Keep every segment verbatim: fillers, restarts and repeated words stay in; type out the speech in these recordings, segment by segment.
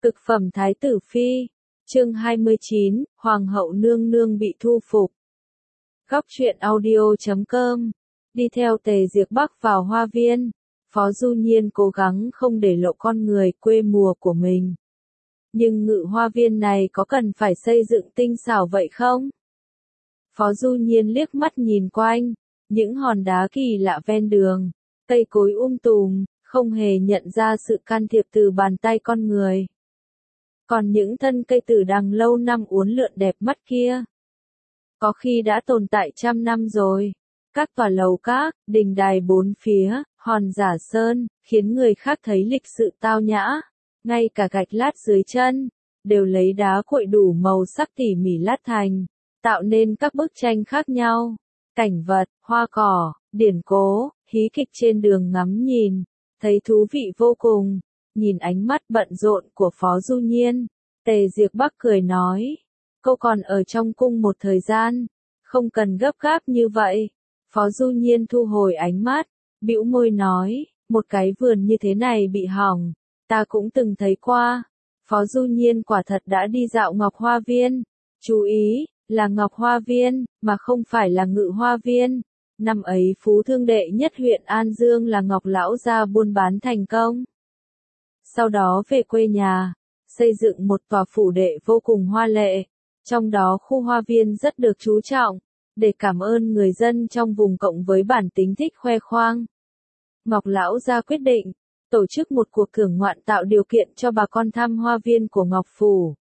Cực phẩm Thái tử Phi, chương hai mươi chín, Hoàng hậu nương nương bị thu phục. Góc truyện audio chấm com, đi theo Tề Diệc Bắc vào hoa viên, Phó Du Nhiên cố gắng không để lộ con người quê mùa của mình. Nhưng ngự hoa viên này có cần phải xây dựng tinh xảo vậy không? Phó Du Nhiên liếc mắt nhìn quanh, những hòn đá kỳ lạ ven đường, cây cối um tùm, không hề nhận ra sự can thiệp từ bàn tay con người. Còn những thân cây tử đằng lâu năm uốn lượn đẹp mắt kia, có khi đã tồn tại trăm năm rồi. Các tòa lầu các, đình đài bốn phía, hòn giả sơn, khiến người khác thấy lịch sự tao nhã. Ngay cả gạch lát dưới chân, đều lấy đá cuội đủ màu sắc tỉ mỉ lát thành, tạo nên các bức tranh khác nhau. Cảnh vật, hoa cỏ, điển cố, hí kịch trên đường ngắm nhìn, thấy thú vị vô cùng. Nhìn ánh mắt bận rộn của Phó Du Nhiên, Tề Diệc Bắc cười nói, cô còn ở trong cung một thời gian, không cần gấp gáp như vậy. Phó Du Nhiên thu hồi ánh mắt, bĩu môi nói, một cái vườn như thế này bị hỏng, ta cũng từng thấy qua. Phó Du Nhiên quả thật đã đi dạo Ngọc Hoa Viên, chú ý, là Ngọc Hoa Viên, mà không phải là Ngự Hoa Viên. Năm ấy phú thương đệ nhất huyện An Dương là Ngọc Lão gia buôn bán thành công. Sau đó về quê nhà, xây dựng một tòa phủ đệ vô cùng hoa lệ, trong đó khu hoa viên rất được chú trọng, để cảm ơn người dân trong vùng cộng với bản tính thích khoe khoang. Ngọc Lão gia quyết định, tổ chức một cuộc thưởng ngoạn tạo điều kiện cho bà con thăm hoa viên của Ngọc Phủ.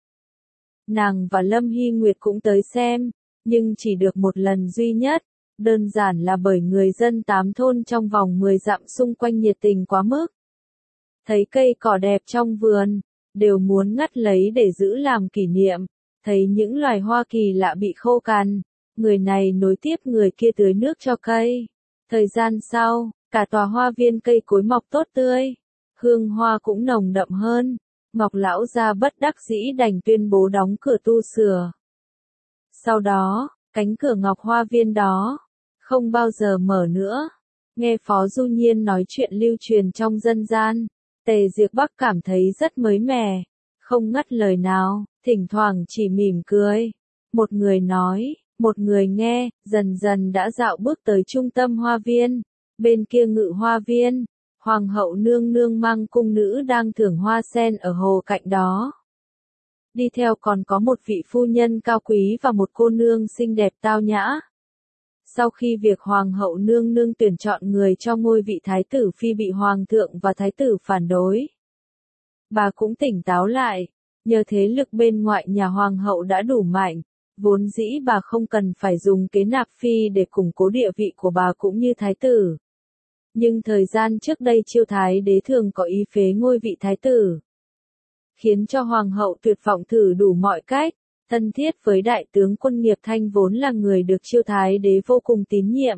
Nàng và Lâm Hy Nguyệt cũng tới xem, nhưng chỉ được một lần duy nhất, đơn giản là bởi người dân tám thôn trong vòng mười dặm xung quanh nhiệt tình quá mức. Thấy cây cỏ đẹp trong vườn, đều muốn ngắt lấy để giữ làm kỷ niệm. Thấy những loài hoa kỳ lạ bị khô cằn, người này nối tiếp người kia tưới nước cho cây. Thời gian sau, cả tòa hoa viên cây cối mọc tốt tươi, hương hoa cũng nồng đậm hơn. Ngọc Lão gia bất đắc dĩ đành tuyên bố đóng cửa tu sửa. Sau đó, cánh cửa Ngọc Hoa Viên đó không bao giờ mở nữa. Nghe Phó Du Nhiên nói chuyện lưu truyền trong dân gian, Tề Diệc Bắc cảm thấy rất mới mẻ, không ngắt lời nào, thỉnh thoảng chỉ mỉm cười. Một người nói, một người nghe, dần dần đã dạo bước tới trung tâm hoa viên. Bên kia Ngự Hoa Viên, Hoàng hậu nương nương mang cung nữ đang thưởng hoa sen ở hồ cạnh đó. Đi theo còn có một vị phu nhân cao quý và một cô nương xinh đẹp tao nhã. Sau khi việc Hoàng hậu nương nương tuyển chọn người cho ngôi vị Thái tử Phi bị Hoàng thượng và Thái tử phản đối, bà cũng tỉnh táo lại, nhờ thế lực bên ngoại nhà Hoàng hậu đã đủ mạnh, vốn dĩ bà không cần phải dùng kế nạp Phi để củng cố địa vị của bà cũng như Thái tử. Nhưng thời gian trước đây Chiêu Thái đế thường có ý phế ngôi vị Thái tử, khiến cho Hoàng hậu tuyệt vọng thử đủ mọi cách. Thân thiết với đại tướng quân Nghiệp Thanh vốn là người được Chiêu Thái đế vô cùng tín nhiệm.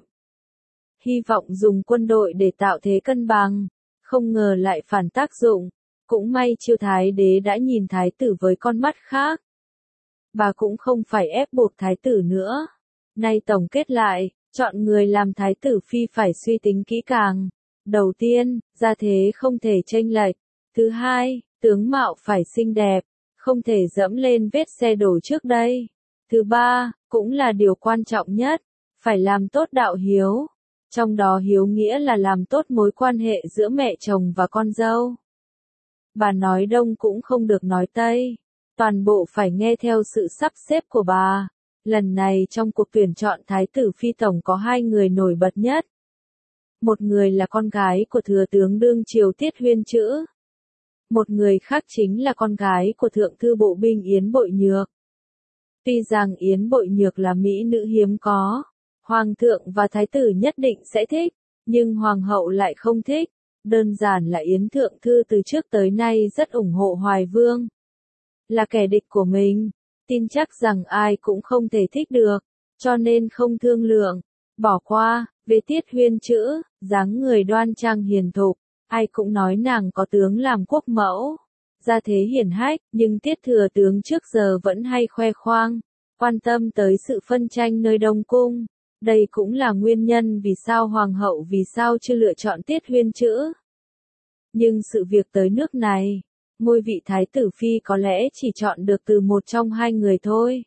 Hy vọng dùng quân đội để tạo thế cân bằng, không ngờ lại phản tác dụng. Cũng may Chiêu Thái đế đã nhìn Thái tử với con mắt khác. Bà cũng không phải ép buộc Thái tử nữa. Nay tổng kết lại, chọn người làm Thái tử Phi phải suy tính kỹ càng. Đầu tiên, gia thế không thể chênh lệch. Thứ hai, tướng mạo phải xinh đẹp, không thể dẫm lên vết xe đổ trước đây. Thứ ba, cũng là điều quan trọng nhất, phải làm tốt đạo hiếu. Trong đó hiếu nghĩa là làm tốt mối quan hệ giữa mẹ chồng và con dâu. Bà nói đông cũng không được nói tây, toàn bộ phải nghe theo sự sắp xếp của bà. Lần này trong cuộc tuyển chọn Thái tử Phi tổng có hai người nổi bật nhất. Một người là con gái của thừa tướng đương triều Tiết Huyên Chữ. Một người khác chính là con gái của thượng thư bộ binh Yến Bội Nhược. Tuy rằng Yến Bội Nhược là mỹ nữ hiếm có, Hoàng thượng và Thái tử nhất định sẽ thích, nhưng Hoàng hậu lại không thích. Đơn giản là Yến thượng thư từ trước tới nay rất ủng hộ Hoài Vương. Là kẻ địch của mình, tin chắc rằng ai cũng không thể thích được, cho nên không thương lượng, bỏ qua. Về Tiết Huyên Chữ, dáng người đoan trang hiền thục, ai cũng nói nàng có tướng làm quốc mẫu, gia thế hiển hách, nhưng Tiết thừa tướng trước giờ vẫn hay khoe khoang, quan tâm tới sự phân tranh nơi Đông Cung. Đây cũng là nguyên nhân vì sao Hoàng hậu vì sao chưa lựa chọn Tiết Huyên Chữ. Nhưng sự việc tới nước này, ngôi vị thái tử phi có lẽ chỉ chọn được từ một trong hai người thôi.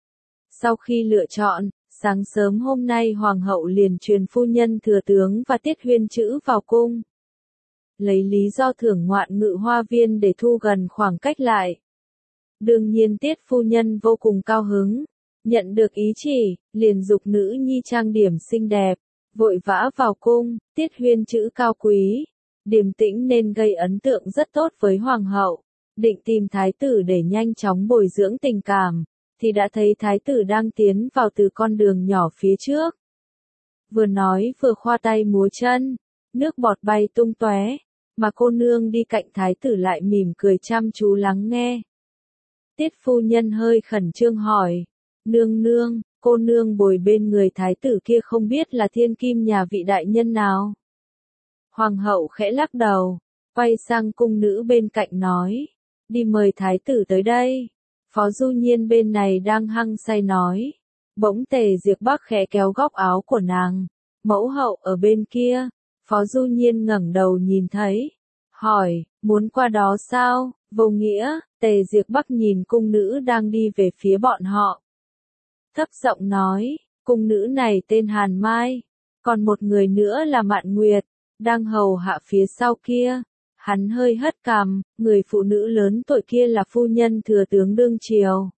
Sau khi lựa chọn, sáng sớm hôm nay hoàng hậu liền truyền phu nhân thừa tướng và Tiết Huyên Chữ vào cung. Lấy lý do thưởng ngoạn Ngự Hoa Viên để thu gần khoảng cách lại. Đương nhiên Tiết phu nhân vô cùng cao hứng, nhận được ý chỉ, liền giục nữ nhi trang điểm xinh đẹp, vội vã vào cung. Tiết Huyên Chữ cao quý, điềm tĩnh nên gây ấn tượng rất tốt với hoàng hậu, định tìm thái tử để nhanh chóng bồi dưỡng tình cảm, thì đã thấy thái tử đang tiến vào từ con đường nhỏ phía trước. Vừa nói vừa khoa tay múa chân, nước bọt bay tung tóe, mà cô nương đi cạnh thái tử lại mỉm cười chăm chú lắng nghe. Tiết phu nhân hơi khẩn trương hỏi, nương nương, cô nương bồi bên người thái tử kia không biết là thiên kim nhà vị đại nhân nào? Hoàng hậu khẽ lắc đầu, quay sang cung nữ bên cạnh nói, đi mời thái tử tới đây. Phó Du Nhiên bên này đang hăng say nói, bỗng Tề Diệp Bắc khẽ kéo góc áo của nàng, mẫu hậu ở bên kia. Phó Du Nhiên ngẩng đầu nhìn thấy, hỏi, muốn qua đó sao? Vô nghĩa. Tề Diệp Bắc nhìn cung nữ đang đi về phía bọn họ, thấp giọng nói, cung nữ này tên Hàn Mai, còn một người nữa là Mạn Nguyệt, đang hầu hạ phía sau kia. Hắn hơi hất cằm, người phụ nữ lớn tuổi kia là phu nhân thừa tướng đương triều.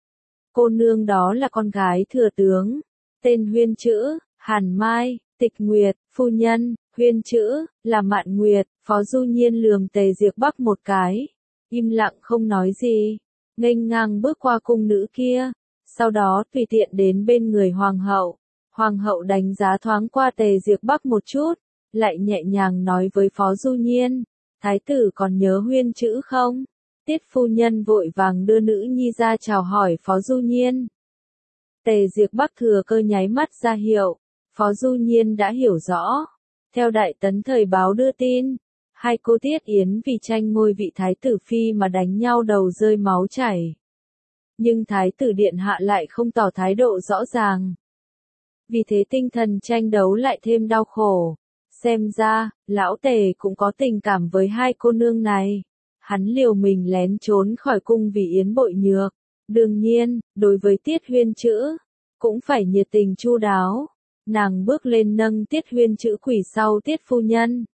Cô nương đó là con gái thừa tướng, tên Huyên Chữ. Hàn Mai, Tịch Nguyệt, phu nhân, Huyên Chữ, là Mạn Nguyệt. Phó Du Nhiên lườm Tề Diệp Bắc một cái, im lặng không nói gì, nghênh ngang bước qua cung nữ kia, sau đó tùy tiện đến bên người hoàng hậu. Hoàng hậu đánh giá thoáng qua Tề Diệp Bắc một chút, lại nhẹ nhàng nói với Phó Du Nhiên, thái tử còn nhớ Huyên Chữ không? Tiết phu nhân vội vàng đưa nữ nhi ra chào hỏi Phó Du Nhiên. Tề Diệp Bắc thừa cơ nháy mắt ra hiệu, Phó Du Nhiên đã hiểu rõ. Theo Đại Tấn Thời báo đưa tin, hai cô Tiết Yến vì tranh ngôi vị thái tử phi mà đánh nhau đầu rơi máu chảy. Nhưng thái tử điện hạ lại không tỏ thái độ rõ ràng. Vì thế tinh thần tranh đấu lại thêm đau khổ. Xem ra, lão Tề cũng có tình cảm với hai cô nương này. Hắn liều mình lén trốn khỏi cung vì Yến bội nhược. Đương nhiên, đối với Tiết Huyên Chữ, cũng phải nhiệt tình chu đáo. Nàng bước lên nâng Tiết Huyên Chữ quỳ sau Tiết phu nhân.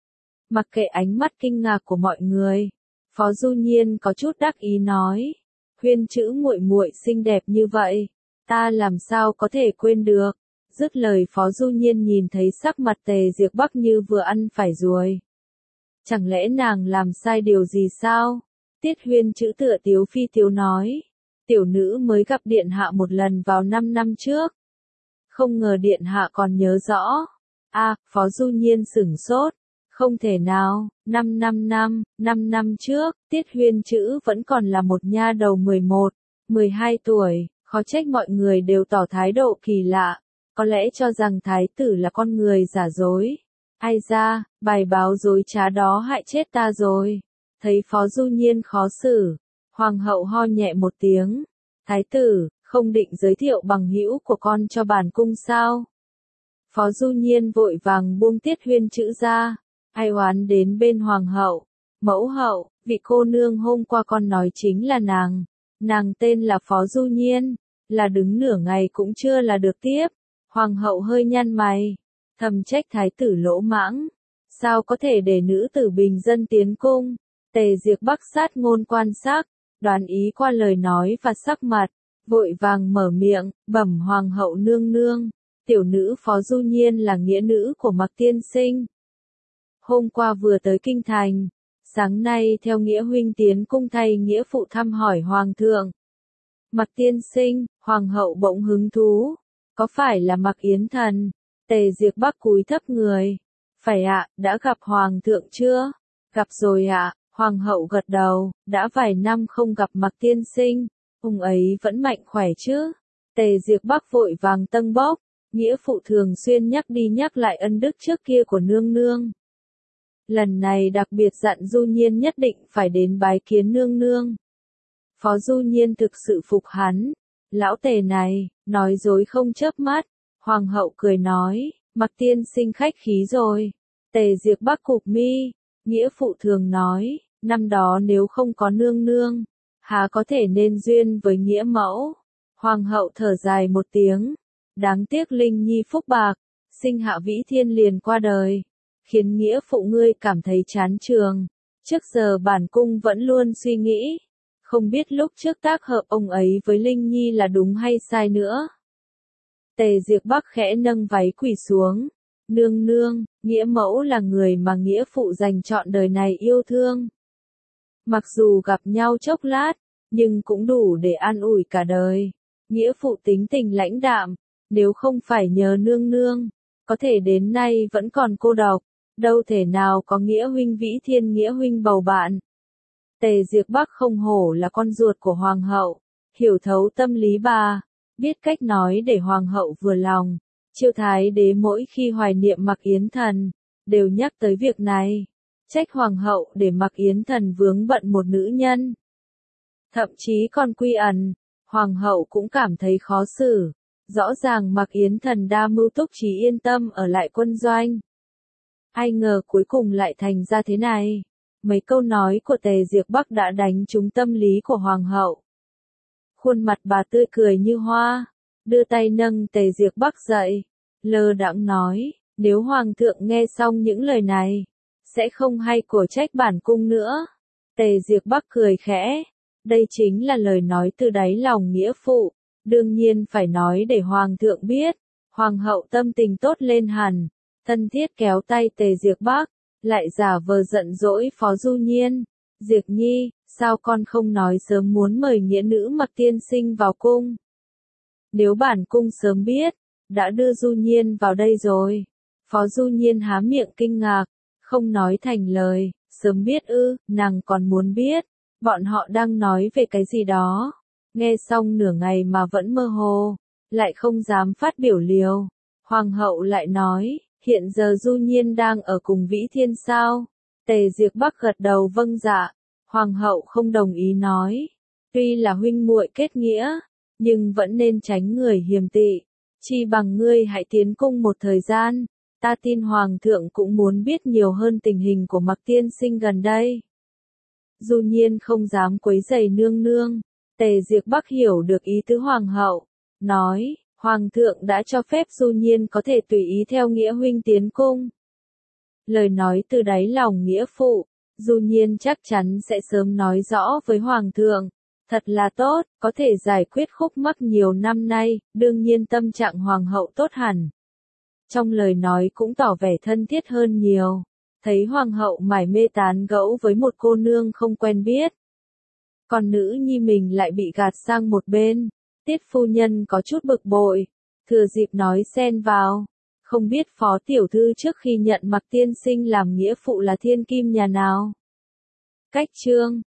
Mặc kệ ánh mắt kinh ngạc của mọi người, Phó Du Nhiên có chút đắc ý nói, Huyên Chữ muội muội xinh đẹp như vậy, ta làm sao có thể quên được. Dứt lời Phó Du Nhiên nhìn thấy sắc mặt Tề Diệp Bắc như vừa ăn phải ruồi. Chẳng lẽ nàng làm sai điều gì sao? Tiết Huyên Chữ tựa tiếu phi tiếu nói, tiểu nữ mới gặp điện hạ một lần vào năm năm trước. Không ngờ điện hạ còn nhớ rõ. A, à, Phó Du Nhiên sửng sốt. Không thể nào, năm năm năm, năm năm trước, Tiết Huyên Chữ vẫn còn là một nha đầu mười một, mười hai tuổi, khó trách mọi người đều tỏ thái độ kỳ lạ, có lẽ cho rằng thái tử là con người giả dối. Ai ra, bài báo dối trá đó hại chết ta rồi. Thấy Phó Du Nhiên khó xử, hoàng hậu ho nhẹ một tiếng, thái tử, không định giới thiệu bằng hữu của con cho bản cung sao? Phó Du Nhiên vội vàng buông Tiết Huyên Chữ ra. Ai oán đến bên hoàng hậu, mẫu hậu, vị cô nương hôm qua con nói chính là nàng, nàng tên là Phó Du Nhiên, là đứng nửa ngày cũng chưa là được tiếp. Hoàng hậu hơi nhăn mày, thầm trách thái tử lỗ mãng, sao có thể để nữ tử bình dân tiến cung. Tề Diệp Bắc sát ngôn quan sát, đoán ý qua lời nói và sắc mặt, vội vàng mở miệng, bẩm hoàng hậu nương nương, tiểu nữ Phó Du Nhiên là nghĩa nữ của Mạc tiên sinh. Hôm qua vừa tới kinh thành, sáng nay theo nghĩa huynh tiến cung thay nghĩa phụ thăm hỏi hoàng thượng. Mạc tiên sinh, hoàng hậu bỗng hứng thú, có phải là Mạc Yến Thần? Tề Diệp Bắc cúi thấp người, phải ạ, đã gặp hoàng thượng chưa? Gặp rồi ạ, hoàng hậu gật đầu, đã vài năm không gặp Mạc tiên sinh, ông ấy vẫn mạnh khỏe chứ? Tề Diệp Bắc vội vàng tâng bốc, nghĩa phụ thường xuyên nhắc đi nhắc lại ân đức trước kia của nương nương. Lần này đặc biệt dặn Du Nhiên nhất định phải đến bái kiến nương nương. Phó Du Nhiên thực sự phục hắn, lão Tề này, nói dối không chớp mắt. Hoàng hậu cười nói, Mạc tiên sinh khách khí rồi. Tề Diệp Bắc cụp mi, nghĩa phụ thường nói, năm đó nếu không có nương nương, há có thể nên duyên với nghĩa mẫu. Hoàng hậu thở dài một tiếng, đáng tiếc Linh Nhi phúc bạc, sinh hạ Vĩ Thiên liền qua đời, khiến nghĩa phụ ngươi cảm thấy chán trường. Trước giờ bản cung vẫn luôn suy nghĩ, không biết lúc trước tác hợp ông ấy với Linh Nhi là đúng hay sai nữa. Tề Diệp Bắc khẽ nâng váy quỳ xuống, nương nương, nghĩa mẫu là người mà nghĩa phụ dành trọn đời này yêu thương. Mặc dù gặp nhau chốc lát, nhưng cũng đủ để an ủi cả đời. Nghĩa phụ tính tình lãnh đạm, nếu không phải nhờ nương nương, có thể đến nay vẫn còn cô độc, đâu thể nào có nghĩa huynh Vĩ Thiên nghĩa huynh bầu bạn. Tề Diệp Bắc không hổ là con ruột của hoàng hậu, hiểu thấu tâm lý bà, biết cách nói để hoàng hậu vừa lòng. Chiêu Thái đế mỗi khi hoài niệm Mạc Yến Thần, đều nhắc tới việc này, trách hoàng hậu để Mạc Yến Thần vướng bận một nữ nhân. Thậm chí còn quy ẩn, hoàng hậu cũng cảm thấy khó xử, rõ ràng Mạc Yến Thần đa mưu túc trí yên tâm ở lại quân doanh. Ai ngờ cuối cùng lại thành ra thế này. Mấy câu nói của Tề Diệp Bắc đã đánh trúng tâm lý của hoàng hậu. Khuôn mặt bà tươi cười như hoa, đưa tay nâng Tề Diệp Bắc dậy, lơ đãng nói, nếu hoàng thượng nghe xong những lời này, sẽ không hay cổ trách bản cung nữa. Tề Diệp Bắc cười khẽ, đây chính là lời nói từ đáy lòng nghĩa phụ, đương nhiên phải nói để hoàng thượng biết. Hoàng hậu tâm tình tốt lên hẳn, thân thiết kéo tay Tề Diệp Bắc, lại giả vờ giận dỗi Phó Du Nhiên. Diệp Nhi, sao con không nói sớm muốn mời nghĩa nữ Mạc tiên sinh vào cung? Nếu bản cung sớm biết, đã đưa Du Nhiên vào đây rồi. Phó Du Nhiên há miệng kinh ngạc, không nói thành lời, sớm biết ư, nàng còn muốn biết, bọn họ đang nói về cái gì đó. Nghe xong nửa ngày mà vẫn mơ hồ, lại không dám phát biểu liều. Hoàng hậu lại nói, hiện giờ Du Nhiên đang ở cùng Vĩ Thiên sao? Tề Diệp Bắc gật đầu vâng dạ. Hoàng hậu không đồng ý nói, tuy là huynh muội kết nghĩa, nhưng vẫn nên tránh người hiềm tị. Chi bằng ngươi hãy tiến cung một thời gian, ta tin hoàng thượng cũng muốn biết nhiều hơn tình hình của Mạc tiên sinh gần đây. Du Nhiên không dám quấy rầy nương nương. Tề Diệp Bắc hiểu được ý tứ hoàng hậu, nói, hoàng thượng đã cho phép Du Nhiên có thể tùy ý theo nghĩa huynh tiến cung. Lời nói từ đáy lòng nghĩa phụ, Du Nhiên chắc chắn sẽ sớm nói rõ với hoàng thượng. Thật là tốt, có thể giải quyết khúc mắc nhiều năm nay, đương nhiên tâm trạng hoàng hậu tốt hẳn. Trong lời nói cũng tỏ vẻ thân thiết hơn nhiều. Thấy hoàng hậu mải mê tán gẫu với một cô nương không quen biết. Còn nữ nhi mình lại bị gạt sang một bên. Tiết phu nhân có chút bực bội, thừa dịp nói xen vào. Không biết phó tiểu thư trước khi nhận Mạc tiên sinh làm nghĩa phụ là thiên kim nhà nào? Cách chương